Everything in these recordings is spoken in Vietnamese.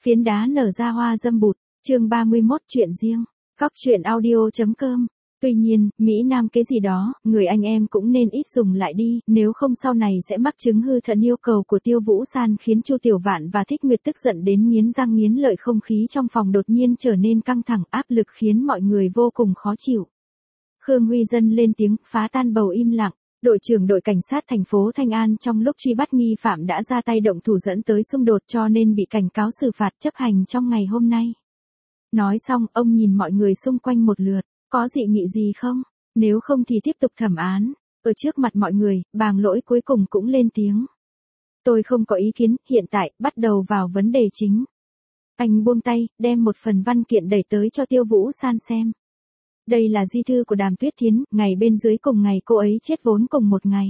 Phiến đá nở ra hoa dâm bụt, chương 31 chuyện riêng, Cóc truyện audio.com. Tuy nhiên, Mỹ Nam cái gì đó, người anh em cũng nên ít dùng lại đi, nếu không sau này sẽ mắc chứng hư thận. Yêu cầu của Tiêu Vũ San khiến Chu Tiểu Vạn và Thích Nguyệt tức giận đến nghiến răng nghiến lợi. Không khí trong phòng đột nhiên trở nên căng thẳng, áp lực khiến mọi người vô cùng khó chịu. Khương Huy Dân lên tiếng, phá tan bầu im lặng. Đội trưởng đội cảnh sát thành phố Thanh An trong lúc truy bắt nghi phạm đã ra tay động thủ dẫn tới xung đột cho nên bị cảnh cáo xử phạt chấp hành trong ngày hôm nay. Nói xong, ông nhìn mọi người xung quanh một lượt, có dị nghị gì không? Nếu không thì tiếp tục thẩm án. Ở trước mặt mọi người, Bàng Lỗi cuối cùng cũng lên tiếng. Tôi không có ý kiến, hiện tại, bắt đầu vào vấn đề chính. Anh buông tay, đem một phần văn kiện đẩy tới cho Tiêu Vũ San xem. Đây là di thư của Đàm Tuyết Thiến, ngày bên dưới cùng ngày cô ấy chết vốn cùng một ngày.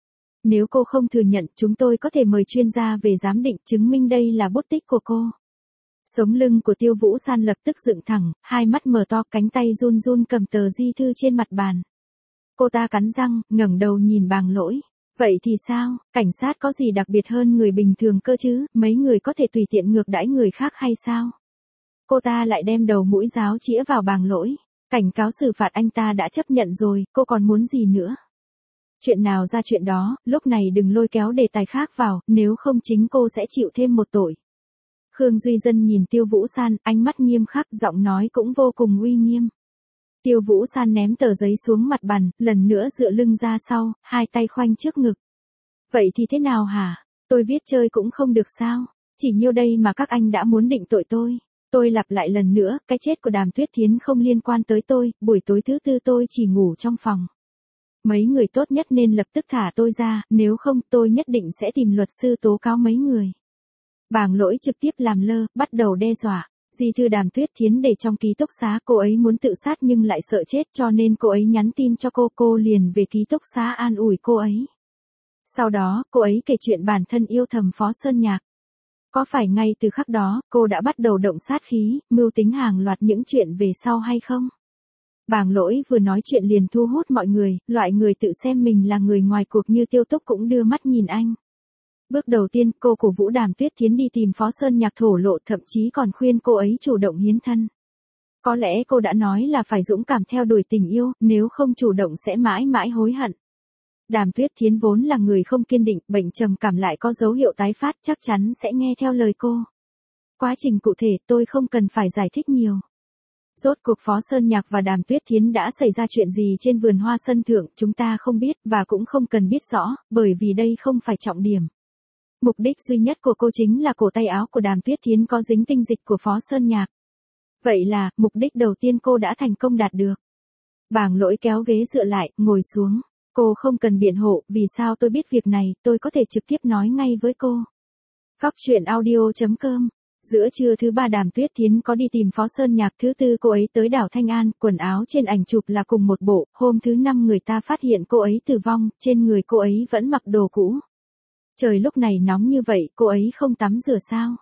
Nếu cô không thừa nhận, chúng tôi có thể mời chuyên gia về giám định chứng minh đây là bút tích của cô. Sống lưng của Tiêu Vũ San lập tức dựng thẳng, hai mắt mở to, cánh tay run run cầm tờ di thư trên mặt bàn. Cô ta cắn răng, ngẩng đầu nhìn Bàng Lỗi. Vậy thì sao, cảnh sát có gì đặc biệt hơn người bình thường cơ chứ, mấy người có thể tùy tiện ngược đãi người khác hay sao? Cô ta lại đem đầu mũi giáo chĩa vào Bàng Lỗi. Cảnh cáo xử phạt anh ta đã chấp nhận rồi, cô còn muốn gì nữa? Chuyện nào ra chuyện đó, lúc này đừng lôi kéo đề tài khác vào, nếu không chính cô sẽ chịu thêm một tội. Khương Duy Dân nhìn Tiêu Vũ San, ánh mắt nghiêm khắc, giọng nói cũng vô cùng uy nghiêm. Tiêu Vũ San ném tờ giấy xuống mặt bàn, lần nữa dựa lưng ra sau, hai tay khoanh trước ngực. Vậy thì thế nào hả? Tôi viết chơi cũng không được sao? Chỉ nhiêu đây mà các anh đã muốn định tội tôi. Tôi lặp lại lần nữa, cái chết của Đàm Tuyết Thiến không liên quan tới tôi, buổi tối thứ tư tôi chỉ ngủ trong phòng. Mấy người tốt nhất nên lập tức thả tôi ra, nếu không tôi nhất định sẽ tìm luật sư tố cáo mấy người. Bàng Lỗi trực tiếp làm lơ, bắt đầu đe dọa. Di thư Đàm Tuyết Thiến để trong ký túc xá, cô ấy muốn tự sát nhưng lại sợ chết cho nên cô ấy nhắn tin cho cô liền về ký túc xá an ủi cô ấy. Sau đó, cô ấy kể chuyện bản thân yêu thầm Phó Sơn Nhạc. Có phải ngay từ khắc đó, cô đã bắt đầu động sát khí, mưu tính hàng loạt những chuyện về sau hay không? Bàng Lỗi vừa nói chuyện liền thu hút mọi người, loại người tự xem mình là người ngoài cuộc như Tiêu Túc cũng đưa mắt nhìn anh. Bước đầu tiên, cô cổ vũ Đàm Tuyết Thiến đi tìm Phó Sơn Nhạc thổ lộ, thậm chí còn khuyên cô ấy chủ động hiến thân. Có lẽ cô đã nói là phải dũng cảm theo đuổi tình yêu, nếu không chủ động sẽ mãi mãi hối hận. Đàm Tuyết Thiến vốn là người không kiên định, bệnh trầm cảm lại có dấu hiệu tái phát, chắc chắn sẽ nghe theo lời cô. Quá trình cụ thể tôi không cần phải giải thích nhiều. Rốt cuộc Phó Sơn Nhạc và Đàm Tuyết Thiến đã xảy ra chuyện gì trên vườn hoa sân thượng, chúng ta không biết và cũng không cần biết rõ, bởi vì đây không phải trọng điểm. Mục đích duy nhất của cô chính là cổ tay áo của Đàm Tuyết Thiến có dính tinh dịch của Phó Sơn Nhạc. Vậy là, mục đích đầu tiên cô đã thành công đạt được. Bàng Lỗi kéo ghế dựa lại, ngồi xuống. Cô không cần biện hộ, vì sao tôi biết việc này, tôi có thể trực tiếp nói ngay với cô. Cóc truyện audio.com. Giữa trưa thứ ba Đàm Tuyết Thiến có đi tìm Phó Sơn Nhạc, thứ tư cô ấy tới đảo Thanh An, quần áo trên ảnh chụp là cùng một bộ, hôm thứ năm người ta phát hiện cô ấy tử vong, trên người cô ấy vẫn mặc đồ cũ. Trời lúc này nóng như vậy, cô ấy không tắm rửa sao?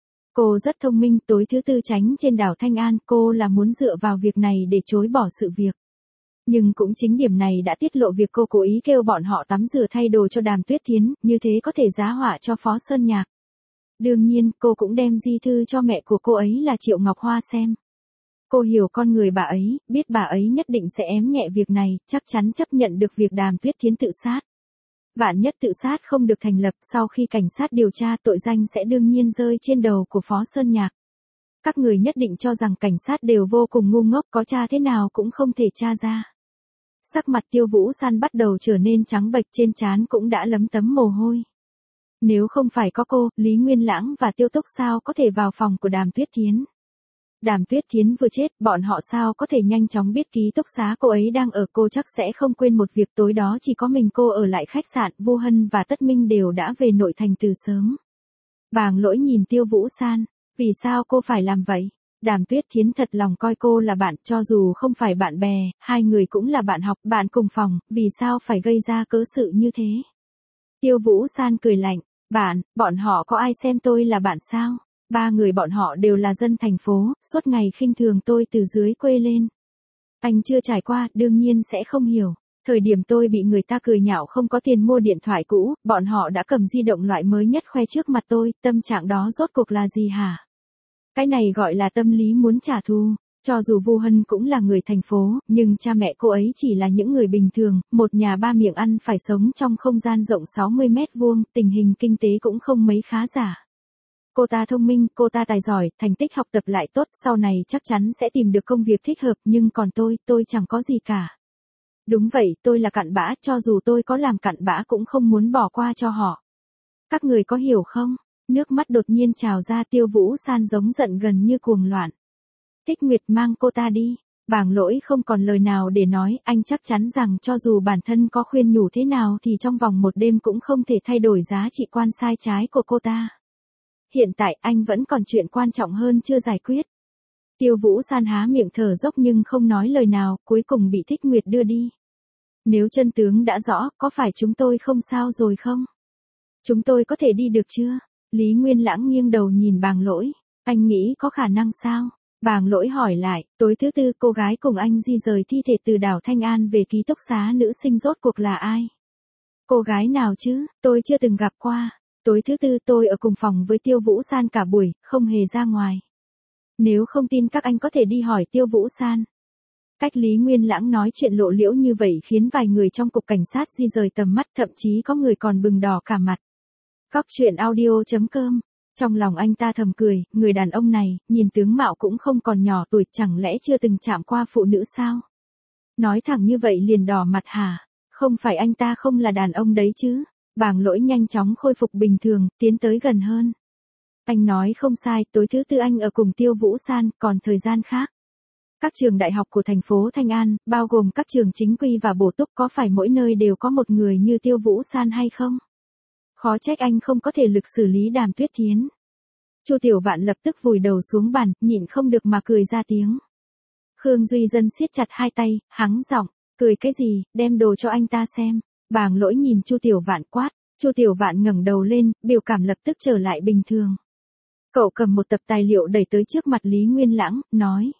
Cô rất thông minh, tối thứ tư tránh trên đảo Thanh An, cô là muốn dựa vào việc này để chối bỏ sự việc. Nhưng cũng chính điểm này đã tiết lộ việc cô cố ý kêu bọn họ tắm rửa thay đồ cho Đàm Tuyết Thiến, như thế có thể giá họa cho Phó Sơn Nhạc. Đương nhiên, cô cũng đem di thư cho mẹ của cô ấy là Triệu Ngọc Hoa xem. Cô hiểu con người bà ấy, biết bà ấy nhất định sẽ ém nhẹ việc này, chắc chắn chấp nhận được việc Đàm Tuyết Thiến tự sát. Vạn nhất tự sát không được thành lập, sau khi cảnh sát điều tra tội danh sẽ đương nhiên rơi trên đầu của Phó Sơn Nhạc. Các người nhất định cho rằng cảnh sát đều vô cùng ngu ngốc, có tra thế nào cũng không thể tra ra. Sắc mặt Tiêu Vũ San bắt đầu trở nên trắng bệch, trên trán cũng đã lấm tấm mồ hôi. Nếu không phải có cô, Lý Nguyên Lãng và Tiêu Túc sao có thể vào phòng của Đàm Tuyết Thiến? Đàm Tuyết Thiến vừa chết, bọn họ sao có thể nhanh chóng biết ký túc xá cô ấy đang ở, cô chắc sẽ không quên một việc tối đó chỉ có mình cô ở lại khách sạn, Vu Hân và Tất Minh đều đã về nội thành từ sớm. Bàng Lỗi nhìn Tiêu Vũ San, vì sao cô phải làm vậy? Đàm Tuyết Thiến thật lòng coi cô là bạn, cho dù không phải bạn bè, hai người cũng là bạn học, bạn cùng phòng, vì sao phải gây ra cớ sự như thế? Tiêu Vũ San cười lạnh, bọn họ có ai xem tôi là bạn sao? Ba người bọn họ đều là dân thành phố, suốt ngày khinh thường tôi từ dưới quê lên. Anh chưa trải qua, đương nhiên sẽ không hiểu. Thời điểm tôi bị người ta cười nhạo không có tiền mua điện thoại cũ, bọn họ đã cầm di động loại mới nhất khoe trước mặt tôi, tâm trạng đó rốt cuộc là gì hả? Cái này gọi là tâm lý muốn trả thù. Cho dù Vu Hân cũng là người thành phố, nhưng cha mẹ cô ấy chỉ là những người bình thường, một nhà ba miệng ăn phải sống trong không gian rộng 60 mét vuông, tình hình kinh tế cũng không mấy khá giả. Cô ta thông minh, cô ta tài giỏi, thành tích học tập lại tốt, sau này chắc chắn sẽ tìm được công việc thích hợp, nhưng còn tôi chẳng có gì cả. Đúng vậy, tôi là cặn bã, cho dù tôi có làm cặn bã cũng không muốn bỏ qua cho họ. Các người có hiểu không? Nước mắt đột nhiên trào ra, Tiêu Vũ San giống giận gần như cuồng loạn. Thích Nguyệt mang cô ta đi. Bàng Lỗi không còn lời nào để nói, anh chắc chắn rằng cho dù bản thân có khuyên nhủ thế nào thì trong vòng một đêm cũng không thể thay đổi giá trị quan sai trái của cô ta. Hiện tại anh vẫn còn chuyện quan trọng hơn chưa giải quyết. Tiêu Vũ San há miệng thở dốc nhưng không nói lời nào, cuối cùng bị Thích Nguyệt đưa đi. Nếu chân tướng đã rõ, có phải chúng tôi không sao rồi không? Chúng tôi có thể đi được chưa? Lý Nguyên Lãng nghiêng đầu nhìn Bàng Lỗi. Anh nghĩ có khả năng sao? Bàng Lỗi hỏi lại, tối thứ tư cô gái cùng anh di rời thi thể từ đảo Thanh An về ký túc xá nữ sinh rốt cuộc là ai? Cô gái nào chứ, tôi chưa từng gặp qua. Tối thứ tư tôi ở cùng phòng với Tiêu Vũ San cả buổi, không hề ra ngoài. Nếu không tin các anh có thể đi hỏi Tiêu Vũ San. Cách Lý Nguyên Lãng nói chuyện lộ liễu như vậy khiến vài người trong cục cảnh sát di rời tầm mắt, thậm chí có người còn bừng đỏ cả mặt. Cóc truyện audio.com. Trong lòng anh ta thầm cười, người đàn ông này, nhìn tướng mạo cũng không còn nhỏ tuổi, chẳng lẽ chưa từng chạm qua phụ nữ sao? Nói thẳng như vậy liền đỏ mặt hả? Không phải anh ta không là đàn ông đấy chứ? Bàng Lỗi nhanh chóng khôi phục bình thường, tiến tới gần hơn. Anh nói không sai, tối thứ tư anh ở cùng Tiêu Vũ San, còn thời gian khác. Các trường đại học của thành phố Thanh An, bao gồm các trường chính quy và bổ túc, có phải mỗi nơi đều có một người như Tiêu Vũ San hay không? Khó trách anh không có thể lực xử lý Đàm Tuyết Thiến. Chu Tiểu Vạn lập tức vùi đầu xuống bàn, nhịn không được mà cười ra tiếng. Khương Duy Dân siết chặt hai tay, hắng giọng, cười cái gì, đem đồ cho anh ta xem. Bàng Lỗi nhìn Chu Tiểu Vạn quát, Chu Tiểu Vạn ngẩng đầu lên, biểu cảm lập tức trở lại bình thường. Cậu cầm một tập tài liệu đẩy tới trước mặt Lý Nguyên Lãng, nói.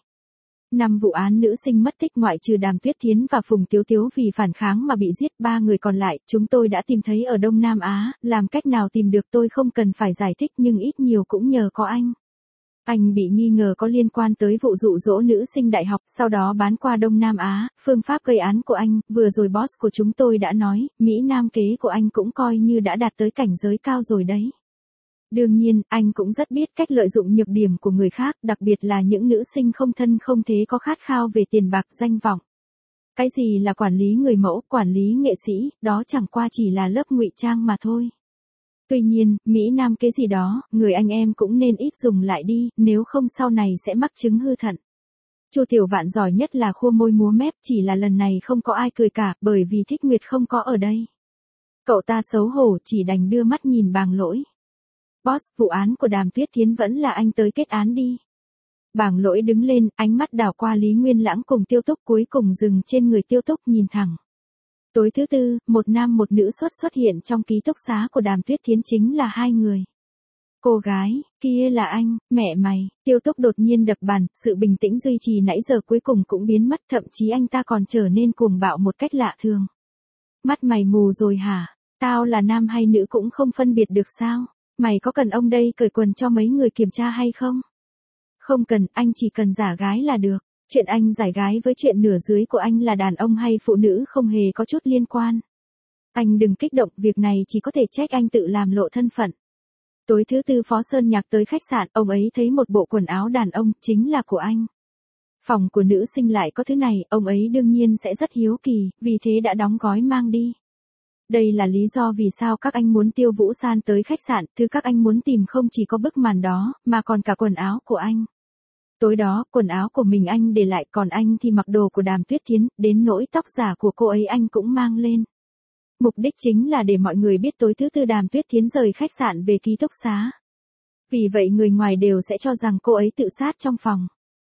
5 vụ án nữ sinh mất tích ngoại trừ Đàm Tuyết Thiến và Phùng Tiếu Tiếu vì phản kháng mà bị giết, 3 người còn lại, chúng tôi đã tìm thấy ở Đông Nam Á, làm cách nào tìm được tôi không cần phải giải thích nhưng ít nhiều cũng nhờ có anh. Anh bị nghi ngờ có liên quan tới vụ dụ dỗ nữ sinh đại học, sau đó bán qua Đông Nam Á, phương pháp gây án của anh, vừa rồi boss của chúng tôi đã nói, Mỹ Nam kế của anh cũng coi như đã đạt tới cảnh giới cao rồi đấy. Đương nhiên, anh cũng rất biết cách lợi dụng nhược điểm của người khác, đặc biệt là những nữ sinh không thân không thế có khát khao về tiền bạc danh vọng. Cái gì là quản lý người mẫu, quản lý nghệ sĩ, đó chẳng qua chỉ là lớp ngụy trang mà thôi. Tuy nhiên, Mỹ Nam kế gì đó, người anh em cũng nên ít dùng lại đi, nếu không sau này sẽ mắc chứng hư thận. Chu Tiểu Vạn giỏi nhất là khua môi múa mép, chỉ là lần này không có ai cười cả, bởi vì Thích Nguyệt không có ở đây. Cậu ta xấu hổ, chỉ đành đưa mắt nhìn Bàng Lỗi. Boss, vụ án của Đàm Tuyết Thiến vẫn là anh tới kết án đi. Bàng Lỗi đứng lên, ánh mắt đảo qua Lý Nguyên Lãng cùng Tiêu Túc, cuối cùng dừng trên người Tiêu Túc nhìn thẳng. Tối thứ tư, một nam một nữ xuất hiện trong ký túc xá của Đàm Tuyết Thiến, chính là 2 người. Cô gái, kia là anh, mẹ mày. Tiêu Túc đột nhiên đập bàn, sự bình tĩnh duy trì nãy giờ cuối cùng cũng biến mất, thậm chí anh ta còn trở nên cuồng bạo một cách lạ thường. Mắt mày mù rồi hả? Tao là nam hay nữ cũng không phân biệt được sao? Mày có cần ông đây cởi quần cho mấy người kiểm tra hay không? Không cần, anh chỉ cần giả gái là được. Chuyện anh giải gái với chuyện nửa dưới của anh là đàn ông hay phụ nữ không hề có chút liên quan. Anh đừng kích động, việc này chỉ có thể trách anh tự làm lộ thân phận. Tối thứ tư Phó Sơn Nhạc tới khách sạn, ông ấy thấy một bộ quần áo đàn ông, chính là của anh. Phòng của nữ sinh lại có thứ này, ông ấy đương nhiên sẽ rất hiếu kỳ, vì thế đã đóng gói mang đi. Đây là lý do vì sao các anh muốn Tiêu Vũ San tới khách sạn, thứ các anh muốn tìm không chỉ có bức màn đó, mà còn cả quần áo của anh. Tối đó, quần áo của mình anh để lại, còn anh thì mặc đồ của Đàm Tuyết Thiến, đến nỗi tóc giả của cô ấy anh cũng mang lên. Mục đích chính là để mọi người biết tối thứ tư Đàm Tuyết Thiến rời khách sạn về ký túc xá. Vì vậy người ngoài đều sẽ cho rằng cô ấy tự sát trong phòng.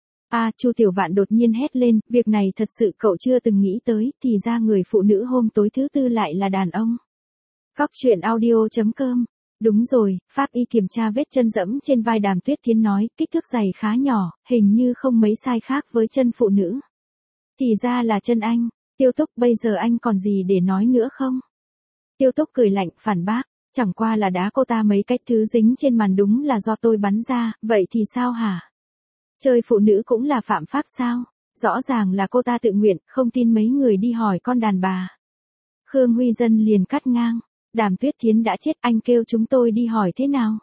Chu Tiểu Vạn đột nhiên hét lên, việc này thật sự cậu chưa từng nghĩ tới, thì ra người phụ nữ hôm tối thứ tư lại là đàn ông. Cóc truyện audio.com. Đúng rồi, pháp y kiểm tra vết chân dẫm trên vai Đàm Tuyết Thiến nói, kích thước giày khá nhỏ, hình như không mấy sai khác với chân phụ nữ. Thì ra là chân anh. Tiêu Túc, bây giờ anh còn gì để nói nữa không? Tiêu Túc cười lạnh, phản bác. Chẳng qua là đá cô ta mấy cách thứ dính trên màn đúng là do tôi bắn ra, vậy thì sao hả? Chơi phụ nữ cũng là phạm pháp sao? Rõ ràng là cô ta tự nguyện, không tin mấy người đi hỏi con đàn bà. Khương Huy Dân liền cắt ngang. Đàm Tuyết Thiến đã chết, anh kêu chúng tôi đi hỏi thế nào?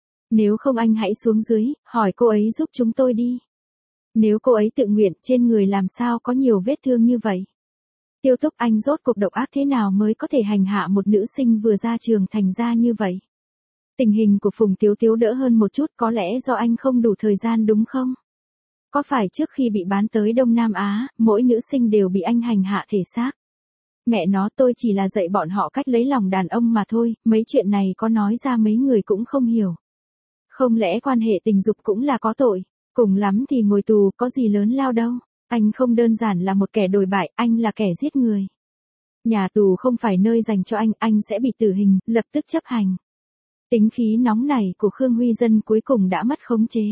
Nếu không anh hãy xuống dưới, hỏi cô ấy giúp chúng tôi đi. Nếu cô ấy tự nguyện, trên người làm sao có nhiều vết thương như vậy? Tiêu Túc, anh rốt cuộc độc ác thế nào mới có thể hành hạ một nữ sinh vừa ra trường thành ra như vậy? Tình hình của Phùng Tiếu Tiếu đỡ hơn một chút, có lẽ do anh không đủ thời gian đúng không? Có phải trước khi bị bán tới Đông Nam Á, mỗi nữ sinh đều bị anh hành hạ thể xác? Mẹ nó, tôi chỉ là dạy bọn họ cách lấy lòng đàn ông mà thôi, mấy chuyện này có nói ra mấy người cũng không hiểu. Không lẽ quan hệ tình dục cũng là có tội? Cùng lắm thì ngồi tù, có gì lớn lao đâu. Anh không đơn giản là một kẻ đồi bại, anh là kẻ giết người. Nhà tù không phải nơi dành cho anh sẽ bị tử hình, lập tức chấp hành. Tính khí nóng này của Khương Huy Dân cuối cùng đã mất khống chế.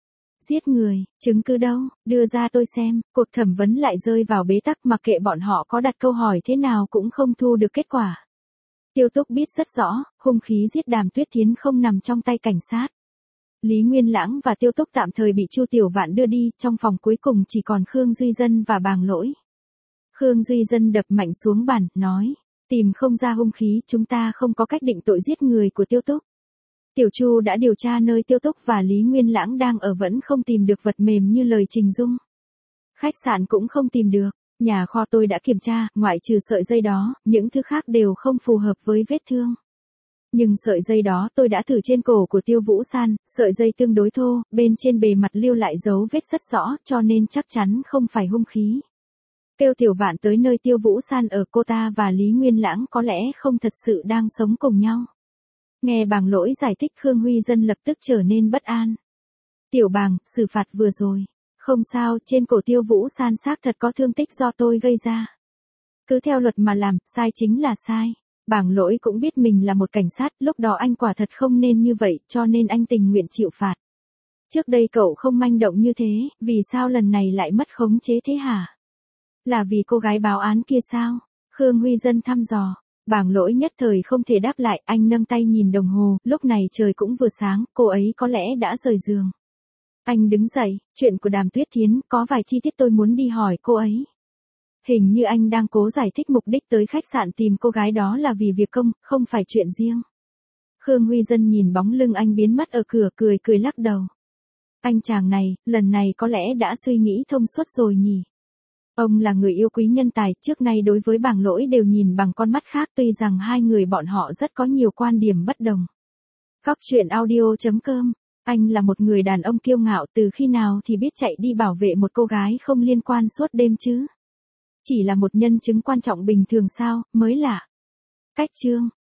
Giết người, chứng cứ đâu, đưa ra tôi xem. Cuộc thẩm vấn lại rơi vào bế tắc, mặc kệ bọn họ có đặt câu hỏi thế nào cũng không thu được kết quả. Tiêu Túc biết rất rõ, hung khí giết Đàm Tuyết Thiến không nằm trong tay cảnh sát. Lý Nguyên Lãng và Tiêu Túc tạm thời bị Chu Tiểu Vạn đưa đi, trong phòng cuối cùng chỉ còn Khương Duy Dân và Bàng Lỗi. Khương Duy Dân đập mạnh xuống bàn, nói, tìm không ra hung khí, chúng ta không có cách định tội giết người của Tiêu Túc. Tiểu Chu đã điều tra nơi Tiêu Túc và Lý Nguyên Lãng đang ở vẫn không tìm được vật mềm như lời Trình Dung. Khách sạn cũng không tìm được, nhà kho tôi đã kiểm tra, ngoại trừ sợi dây đó, những thứ khác đều không phù hợp với vết thương. Nhưng sợi dây đó tôi đã thử trên cổ của Tiêu Vũ San, sợi dây tương đối thô, bên trên bề mặt lưu lại dấu vết rất rõ, cho nên chắc chắn không phải hung khí. Kêu Tiểu Vạn tới nơi Tiêu Vũ San ở, cô ta và Lý Nguyên Lãng có lẽ không thật sự đang sống cùng nhau. Nghe Bàng Lỗi giải thích, Khương Huy Dân lập tức trở nên bất an. Tiểu Bàng, xử phạt vừa rồi. Không sao, trên cổ Tiêu Vũ San xác thật có thương tích do tôi gây ra. Cứ theo luật mà làm, sai chính là sai. Bàng Lỗi cũng biết mình là một cảnh sát, lúc đó anh quả thật không nên như vậy, cho nên anh tình nguyện chịu phạt. Trước đây cậu không manh động như thế, vì sao lần này lại mất khống chế thế hả? Là vì cô gái báo án kia sao? Khương Huy Dân thăm dò. Bàng Lỗi nhất thời không thể đáp lại, anh nâng tay nhìn đồng hồ, lúc này trời cũng vừa sáng, cô ấy có lẽ đã rời giường. Anh đứng dậy, chuyện của Đàm Tuyết Thiến, có vài chi tiết tôi muốn đi hỏi cô ấy. Hình như anh đang cố giải thích mục đích tới khách sạn tìm cô gái đó là vì việc công, không phải chuyện riêng. Khương Huy Dân nhìn bóng lưng anh biến mất ở cửa, cười lắc đầu. Anh chàng này, lần này có lẽ đã suy nghĩ thông suốt rồi nhỉ. Ông là người yêu quý nhân tài, trước nay đối với Bàng Lỗi đều nhìn bằng con mắt khác, tuy rằng hai người bọn họ rất có nhiều quan điểm bất đồng. Góc truyện audio.com, anh là một người đàn ông kiêu ngạo, từ khi nào thì biết chạy đi bảo vệ một cô gái không liên quan suốt đêm chứ? Chỉ là một nhân chứng quan trọng bình thường sao, mới lạ. Cách chương